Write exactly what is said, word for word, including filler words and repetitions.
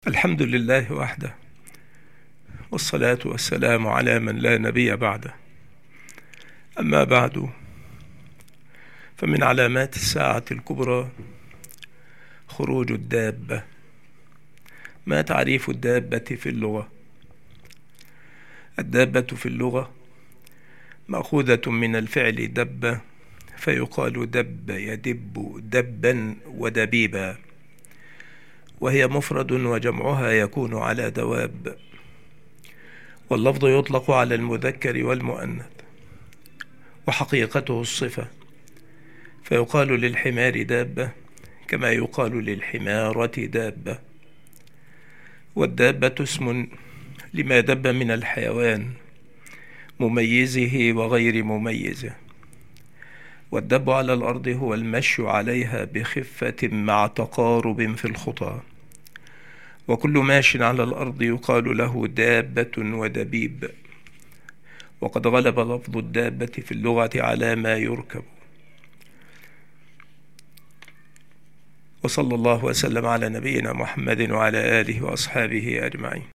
الحمد لله وحده، والصلاة والسلام على من لا نبي بعده. أما بعد، فمن علامات الساعة الكبرى خروج الدابة. ما تعريف الدابة في اللغة؟ الدابة في اللغة مأخوذة من الفعل دب، فيقال دب يدب دبا ودبيبا، وهي مفرد وجمعها يكون على دواب، واللفظ يطلق على المذكر والمؤنث، وحقيقته الصفة، فيقال للحمار دابة كما يقال للحمارة دابة. والدابة اسم لما دب من الحيوان، مميزه وغير مميزه. والدب على الأرض هو المشي عليها بخفة مع تقارب في الخطى، وكل ماش على الأرض يقال له دابة ودبيب. وقد غلب لفظ الدابة في اللغة على ما يركب. وصلى الله وسلم على نبينا محمد وعلى آله وأصحابه أجمعين.